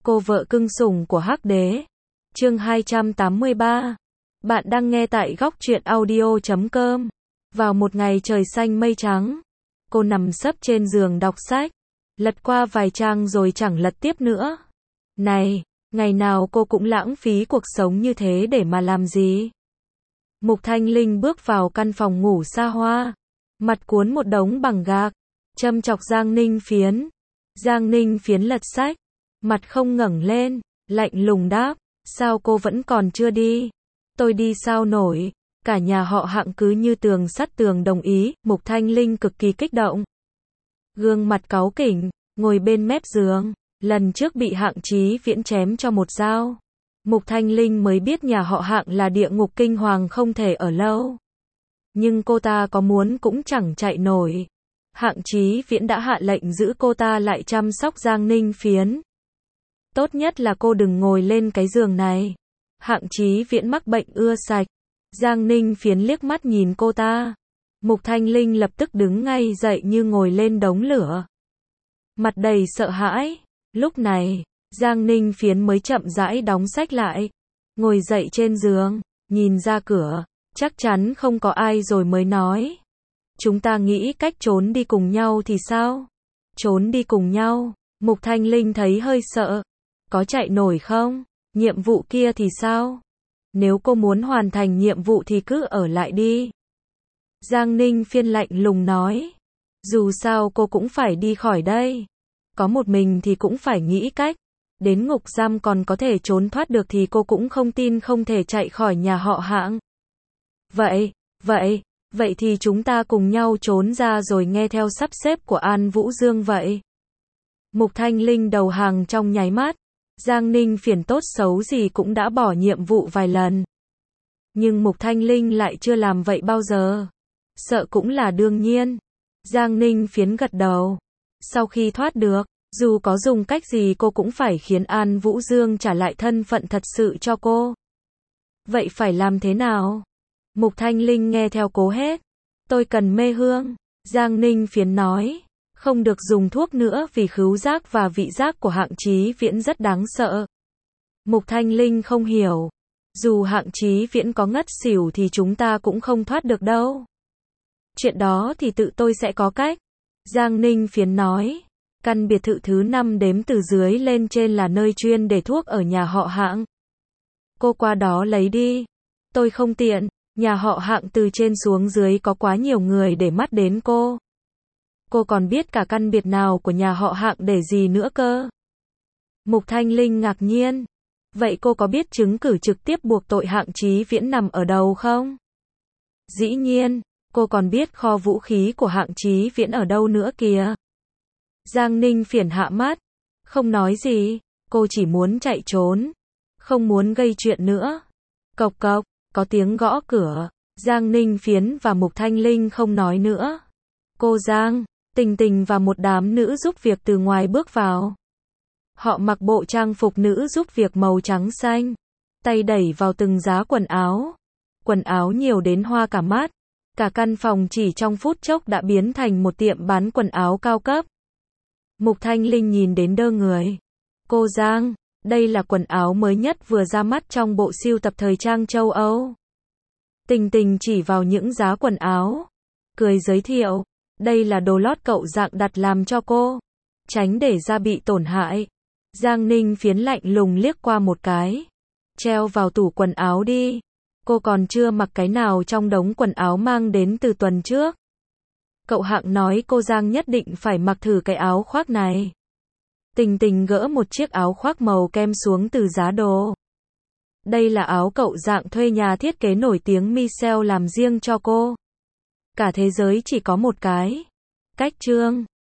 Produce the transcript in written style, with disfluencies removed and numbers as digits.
Cô vợ cưng sủng của Hắc Đế. Chương 283. Bạn đang nghe tại góc truyện audio.com. Vào một ngày trời xanh mây trắng, cô nằm sấp trên giường đọc sách, lật qua vài trang rồi chẳng lật tiếp nữa. Này, ngày nào cô cũng lãng phí cuộc sống như thế để mà làm gì? Mục Thanh Linh bước vào căn phòng ngủ xa hoa, mặt cuốn một đống bằng gạc, châm chọc Giang Ninh Phiến. Giang Ninh Phiến lật sách, mặt không ngẩng lên, lạnh lùng đáp, sao cô vẫn còn chưa đi? Tôi đi sao nổi? Cả nhà họ Hạng cứ như tường sắt tường đồng ý. Mục Thanh Linh cực kỳ kích động, gương mặt cáu kỉnh, ngồi bên mép giường. Lần trước bị Hạng Chí Viễn chém cho một dao, Mục Thanh Linh mới biết nhà họ Hạng là địa ngục kinh hoàng không thể ở lâu. Nhưng cô ta có muốn cũng chẳng chạy nổi. Hạng Chí Viễn đã hạ lệnh giữ cô ta lại chăm sóc Giang Ninh Phiến. Tốt nhất là cô đừng ngồi lên cái giường này. Hạng Chí Viễn mắc bệnh ưa sạch. Giang Ninh Phiến liếc mắt nhìn cô ta. Mục Thanh Linh lập tức đứng ngay dậy như ngồi lên đống lửa, mặt đầy sợ hãi. Lúc này, Giang Ninh Phiến mới chậm rãi đóng sách lại, ngồi dậy trên giường, nhìn ra cửa, chắc chắn không có ai rồi mới nói. Chúng ta nghĩ cách trốn đi cùng nhau thì sao? Trốn đi cùng nhau? Mục Thanh Linh thấy hơi sợ. Có chạy nổi không? Nhiệm vụ kia thì sao? Nếu cô muốn hoàn thành nhiệm vụ thì cứ ở lại đi. Giang Ninh Phiên lạnh lùng nói. Dù sao cô cũng phải đi khỏi đây. Có một mình thì cũng phải nghĩ cách. Đến ngục giam còn có thể trốn thoát được thì cô cũng không tin không thể chạy khỏi nhà họ Hạng. Vậy thì chúng ta cùng nhau trốn ra rồi nghe theo sắp xếp của An Vũ Dương vậy. Mục Thanh Linh đầu hàng trong nháy mắt. Giang Ninh Phiền tốt xấu gì cũng đã bỏ nhiệm vụ vài lần. Nhưng Mục Thanh Linh lại chưa làm vậy bao giờ. Sợ cũng là đương nhiên. Giang Ninh Phiến gật đầu. Sau khi thoát được, dù có dùng cách gì cô cũng phải khiến An Vũ Dương trả lại thân phận thật sự cho cô. Vậy phải làm thế nào? Mục Thanh Linh nghe theo cố hết. Tôi cần mê hương. Giang Ninh Phiến nói. Không được dùng thuốc nữa vì khứu giác và vị giác của Hạng Chí Viễn rất đáng sợ. Mục Thanh Linh không hiểu. Dù Hạng Chí Viễn có ngất xỉu thì chúng ta cũng không thoát được đâu. Chuyện đó thì tự tôi sẽ có cách. Giang Ninh Phiến nói. Căn biệt thự thứ 5 đếm từ dưới lên trên là nơi chuyên để thuốc ở nhà họ Hạng. Cô qua đó lấy đi. Tôi không tiện. Nhà họ Hạng từ trên xuống dưới có quá nhiều người để mắt đến cô. Cô còn biết cả căn biệt nào của nhà họ Hạng để gì nữa cơ? Mục Thanh Linh ngạc nhiên. Vậy cô có biết chứng cứ trực tiếp buộc tội Hạng Chí Viễn nằm ở đâu không? Dĩ nhiên, cô còn biết kho vũ khí của Hạng Chí Viễn ở đâu nữa kìa. Giang Ninh Phiền hạ mắt, không nói gì, cô chỉ muốn chạy trốn, không muốn gây chuyện nữa. Cộc cộc, có tiếng gõ cửa. Giang Ninh Phiến và Mục Thanh Linh không nói nữa. Cô Giang, Tình Tình và một đám nữ giúp việc từ ngoài bước vào. Họ mặc bộ trang phục nữ giúp việc màu trắng xanh, tay đẩy vào từng giá quần áo. Quần áo nhiều đến hoa cả mắt. Cả căn phòng chỉ trong phút chốc đã biến thành một tiệm bán quần áo cao cấp. Mục Thanh Linh nhìn đến đơ người. Cô Giang, đây là quần áo mới nhất vừa ra mắt trong bộ sưu tập thời trang châu Âu. Tình Tình chỉ vào những giá quần áo, cười giới thiệu. Đây là đồ lót cậu Dạng đặt làm cho cô, tránh để da bị tổn hại. Giang Ninh Phiến lạnh lùng liếc qua một cái. Treo vào tủ quần áo đi. Cô còn chưa mặc cái nào trong đống quần áo mang đến từ tuần trước. Cậu Hạng nói cô Giang nhất định phải mặc thử cái áo khoác này. Tình Tình gỡ một chiếc áo khoác màu kem xuống từ giá đồ. Đây là áo cậu Dạng thuê nhà thiết kế nổi tiếng Michelle làm riêng cho cô. Cả thế giới chỉ có một cái. Cách trương.